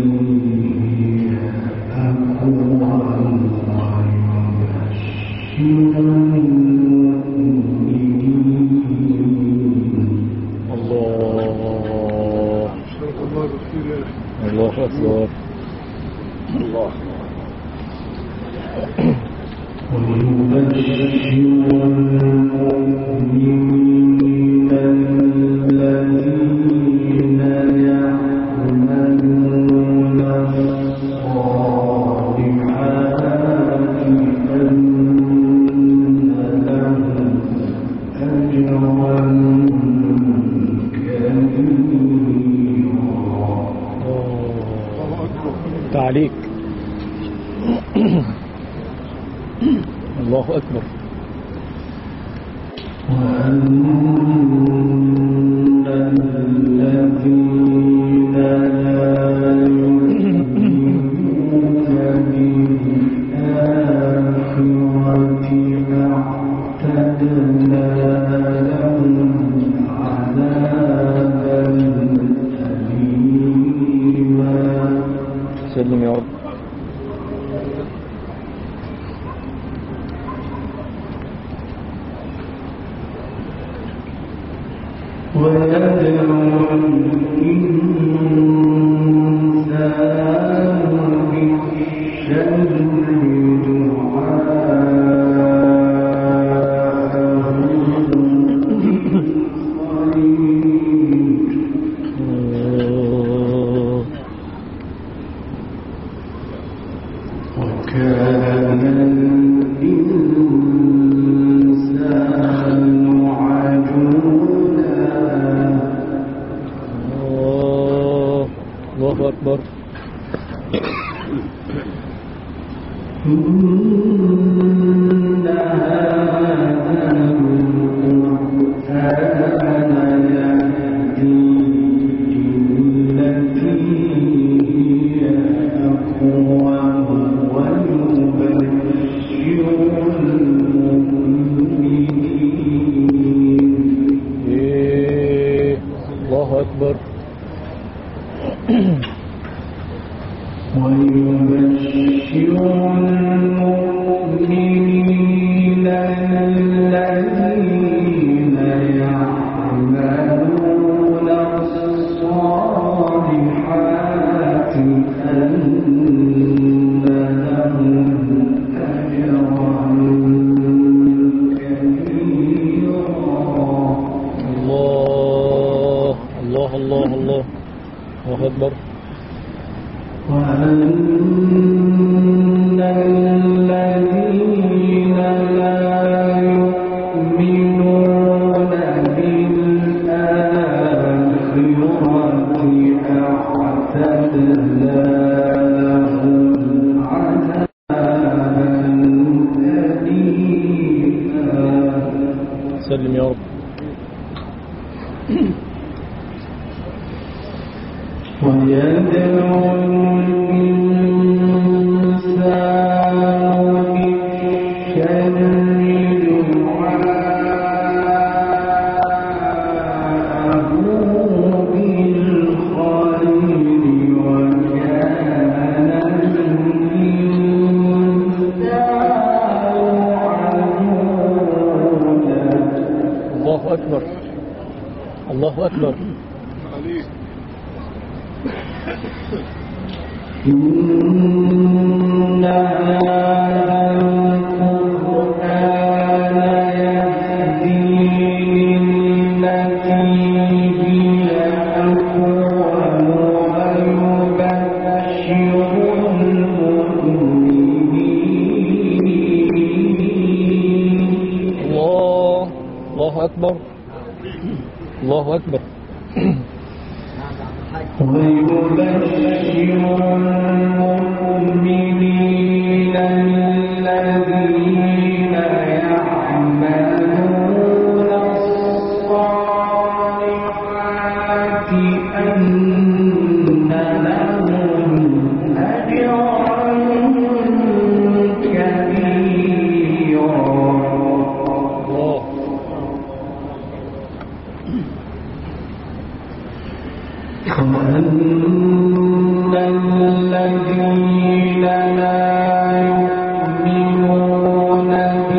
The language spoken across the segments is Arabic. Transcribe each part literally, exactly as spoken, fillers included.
تعليق. الله أكبر. سلم يا رب. الله أكبر. الله أكبر. ويبشر المؤمنين الذين يعملون الصالحات أن لهم أجرا كبيرا. الله الله الله الله الله أكبر. وأن الذين لا يؤمنون بالآخرة أعتدنا لهم عذابا أليما. سلم يا رب. ويدعو الإنسان بالشر دعاءه بالخير وكان الإنسان عجولا. الله أكبر. الله أكبر. إن هذا القرآن يهدي للتي هي أقوم ويبشر المؤمنين. الله الله أكبر. الله أكبر. ويبشر المؤمنين الذين يعملون الصالحات أن لهم أجرا كبيرا. الذين لا يؤمنون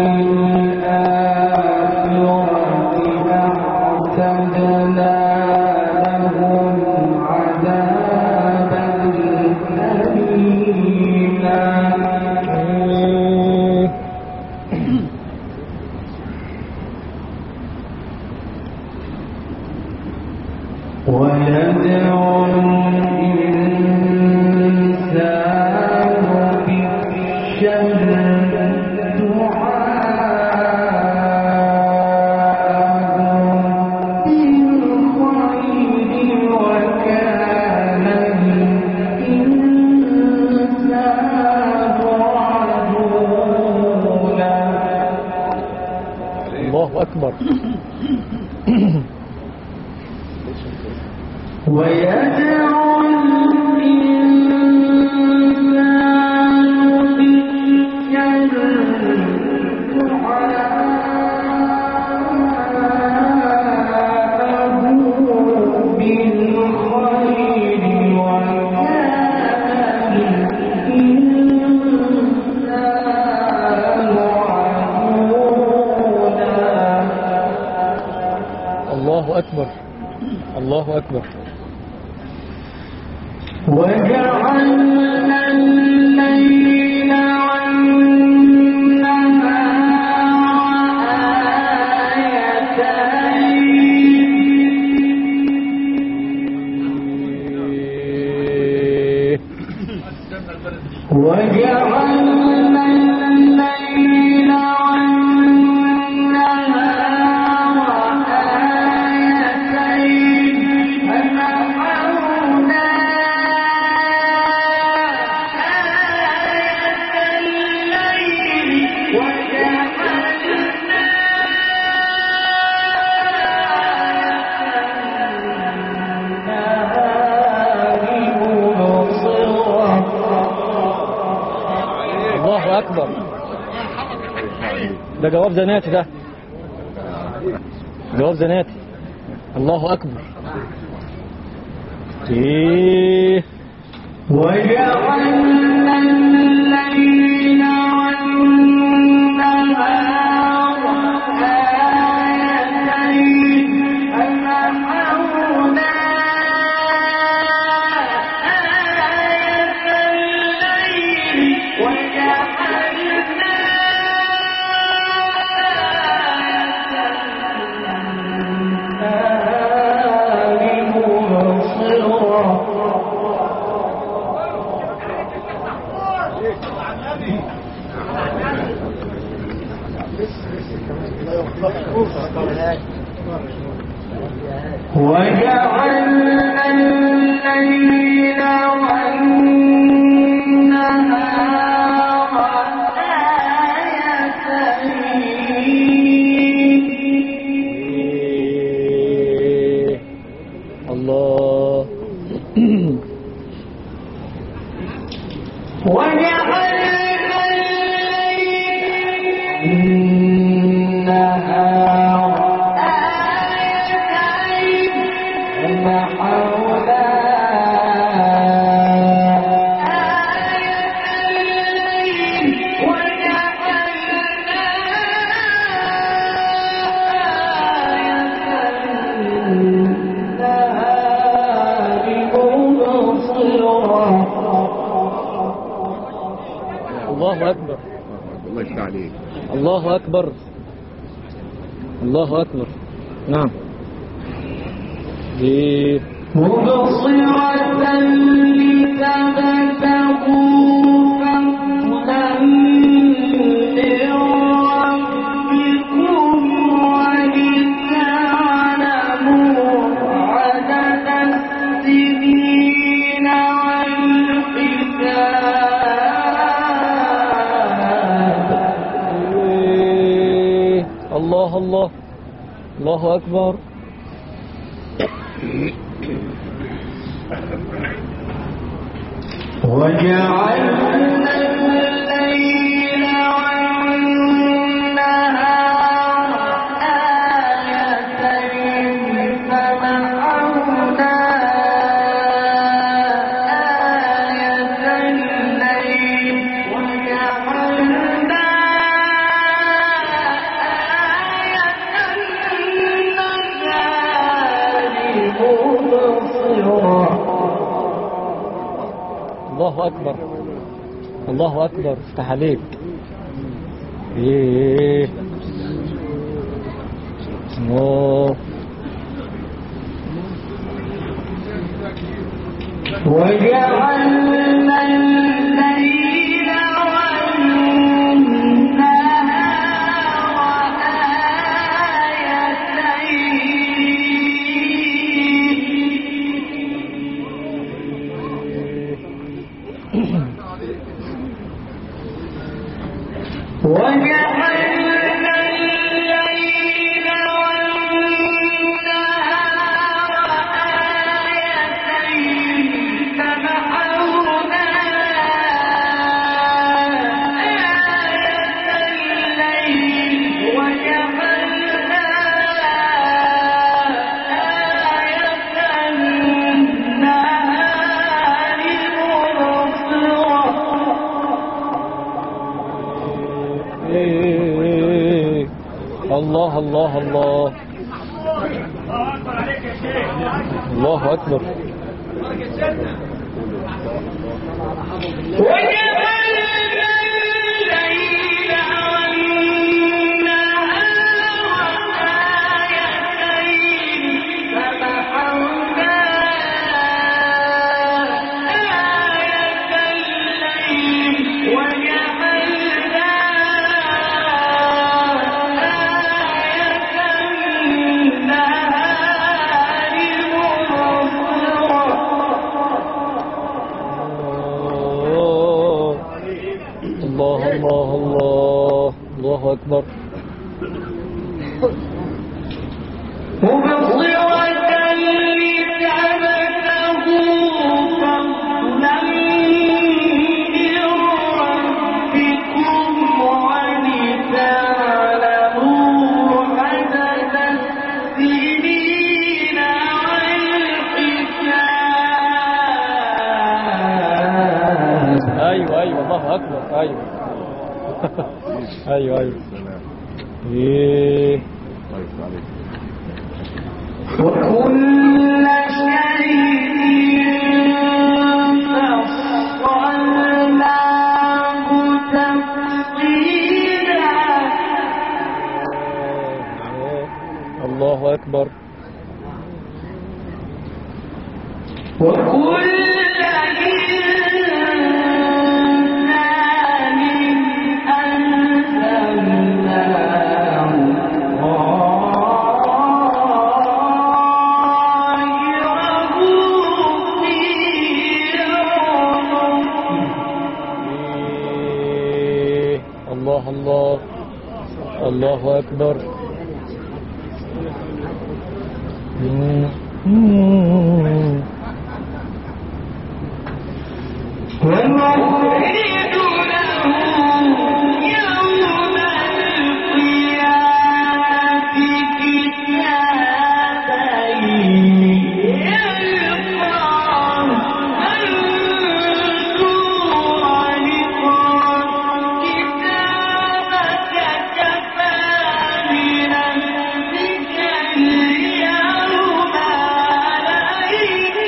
بالآخرة أعتدنا لهم عذابا أليما ويدعو الإنسان بالشر دعاءه بالخير وكان الإنسان عجولا. الله أكبر. ويدعو الإنسان بالشر دعاءه بالخير وكان الإنسان عجولا. الله أكبر. الله أكبر. وجعلنا الليل والنهار آيتين وجعلنا الليل والنهار آيتين فمحونا الله أكبر. ده جواب زناتي، ده جواب زناتي. الله أكبر. إيه وجعلنا الليل والنهار آيتين فمحونا آية الليل وجعلنا آية مبصرة. وجعلنا الليل والنهار آيتين الله. وجعلنا الليل والنهار آيتين فمحونا آية الليل وجعلنا آية النهار مبصرة. الله أكبر. الله يفتح عليك. الله أكبر. الله أكبر. نعم. إيه مبصرة لتبتغوا فضلا من ربكم ولتعلموا عدد السنين والحساب. إيه. الله الله. الله أكبر. وجعلنا الليل والنهار آيتين فمحونا آية الله أكبر الله أكبر افتح عليك. ايه الله وجعلنا الليل والنهار آيتين وجعلنا الليل والنهار آيتين فمحونا آية الليل وجعلنا آية النهار مبصرة. الله الله الله الله أكبر. وجعلنا الليل والنهار آيتين فمحونا آية الليل وجعلنا الله الله الله الله أكبر. مبصرة لتبتغوا فضلا من ربكم ولتعلموا عدد السنين والحساب. أيوة أيوة الله أكبر. أيوة أيوة أيوة إيه وكل شيء فصلناه تفصيلا. الله أكبر. وكل إنسان ألزمناه طائره في إيه الله الله الله أكبر. مم. مم. ونخرج له يوم القيامة كتابا يلقاه منشورا اقرأ كتابك كفى بنفسك اليوم عليك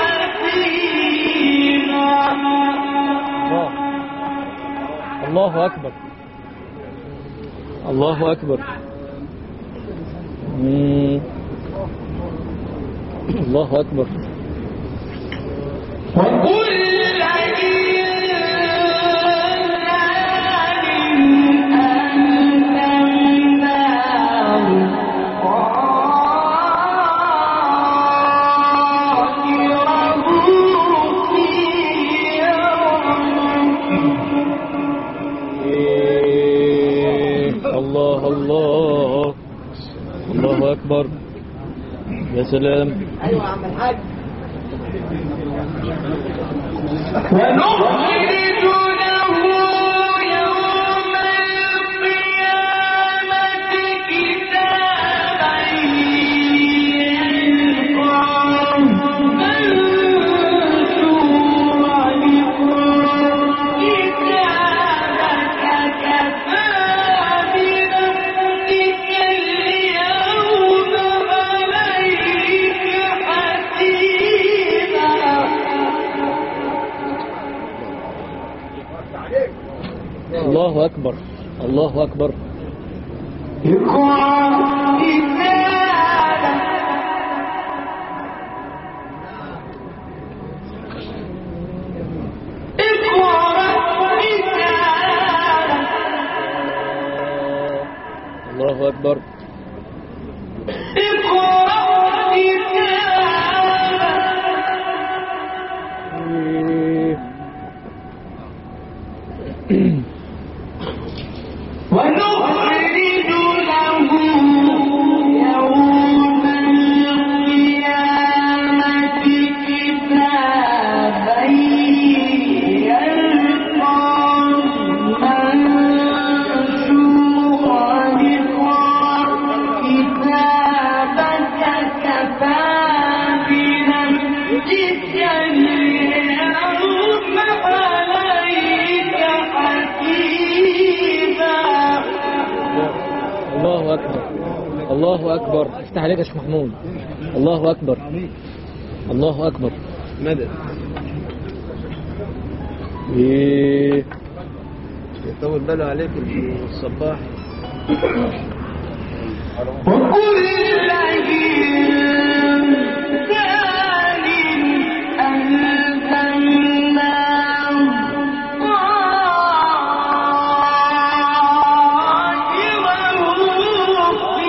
حسيبا. الله الله أكبر الله أكبر. مم. الله أكبر. وكل إنسان ألزمناه طائره في إيه الله الله الله أكبر. يا سلام. ايوه يا عم الحاج. ونخرج له يوم القيامة كتابا يلقاه منشورا اقرأ كتابك كفى بنفسك اليوم عليك حسيبا. الله أكبر الله أكبر اقرأ كتابك اقرأ كتابك الله أكبر اقرأ كتابك ونخرج له يوم القيامة كتابا يلقاه منشورا اقرأ كتابك كفى بنفسك اليوم عليك حسيبا. الله أكبر الله أكبر. افتح عليك يا شيخ محمود. الله أكبر الله أكبر. مدد إيه يطول باله عليك الصباح. وكل إنسان ألزمناه طائره في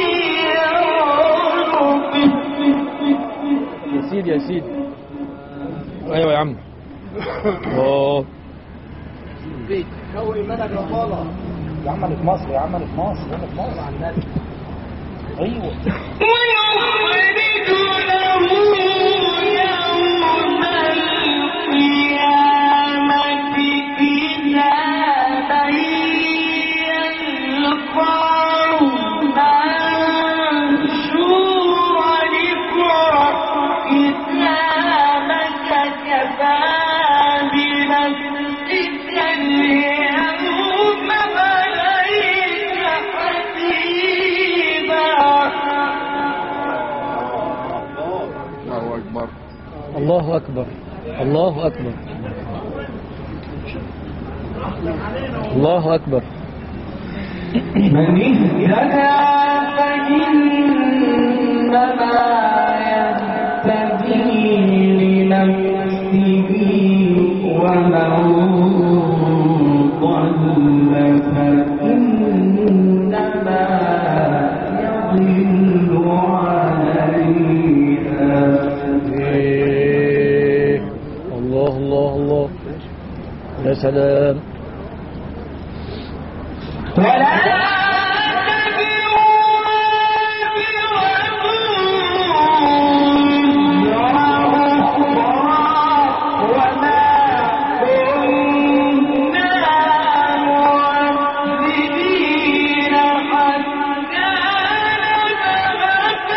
عنقه. يا سيدي يا سيدي. أيوة يا عم. أوه كوي منك يا طالع يا عم اللي في مصر يا عم اللي في مصر اللي في مصر عندنا. ايوه ونخرج له يوم القيامة كتابا يلقاه منشورا اقرأ كتابك كفى بنفسك اليوم عليك حسيبا. الله أكبر. الله أكبر الله أكبر الله أكبر. من اهتدى فإنما يهتدي لنفسه ومن ضل فإنما يضل عليها. إيه. الله الله الله. يا سلام. ولا تزر وازرة وزر أخرى وما كنا معذبين حتى نبعث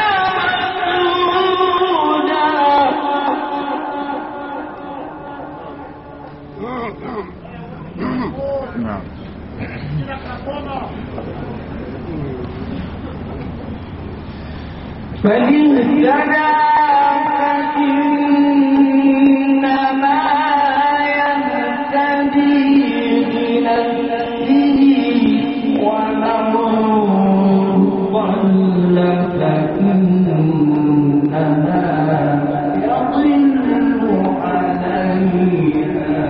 رسولا. نعم. فإن اهتدى فإنما يهتدي لنفسه ومن ضل فإنما يضل عليها.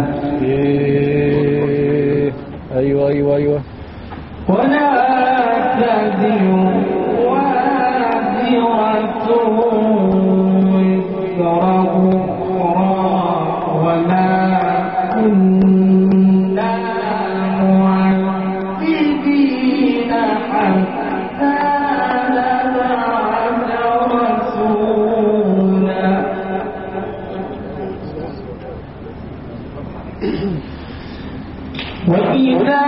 إيه. أيوة أيوة أيوة. ولا تزر وازرة وزر أخرى وما كنا معذبين حتى نبعث رسولا. وإذا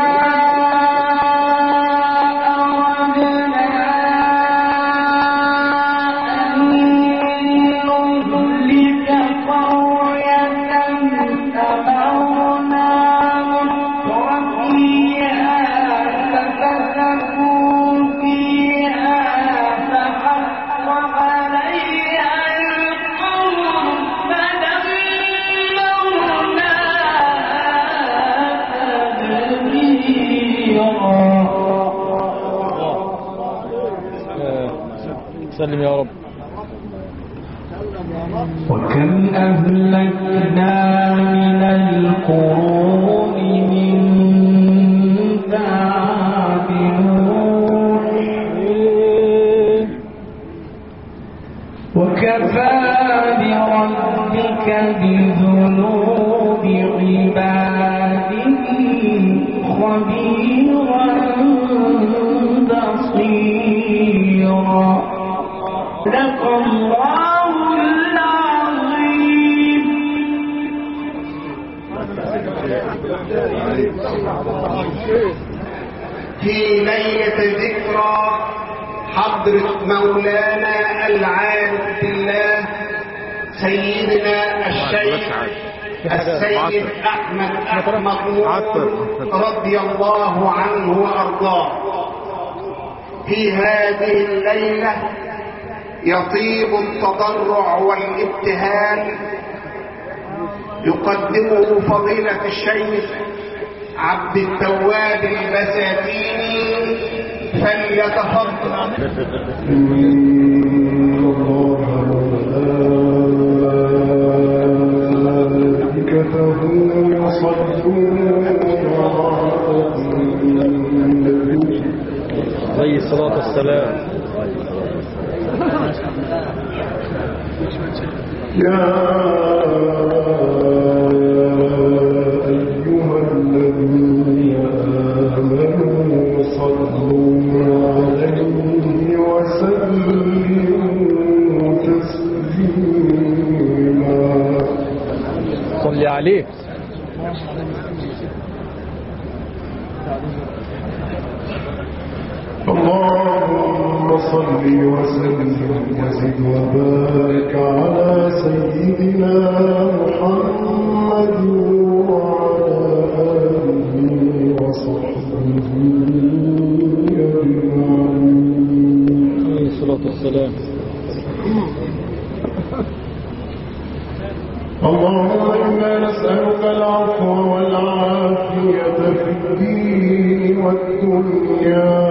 أردنا أن نهلك قرية أمرنا مترفيها ففسقوا فيها فحق عليها القول فدمرناها تدميرا. سلم يا رب. وكم أهلكنا من القرون من بعد نوح وكفى بربك بذنوب عباده خبيرا بصيرا. صدق الله العظيم. في ليلة ذكرى حضرة مولانا العارف بالله سيدنا الشيخ السيد أحمد أحمد نور رضي الله عنه وأرضاه. في هذه الليلة يطيب التضرع والابتهال يقدمه فضيلة الشيخ عبد التواب البساتيني فليتفضل. عليه الصلاة والسلام. يا أيها الذين آمنوا صلوا عليه وسلموا تسليما. صل عليه. اللهم صل وسلم وزد وبارك على سيدنا محمد وعلى آله وصحبه أجمعين. عليه الصلاة والسلام. اللهم إنا نسألك العفو والعافية في الدين والدنيا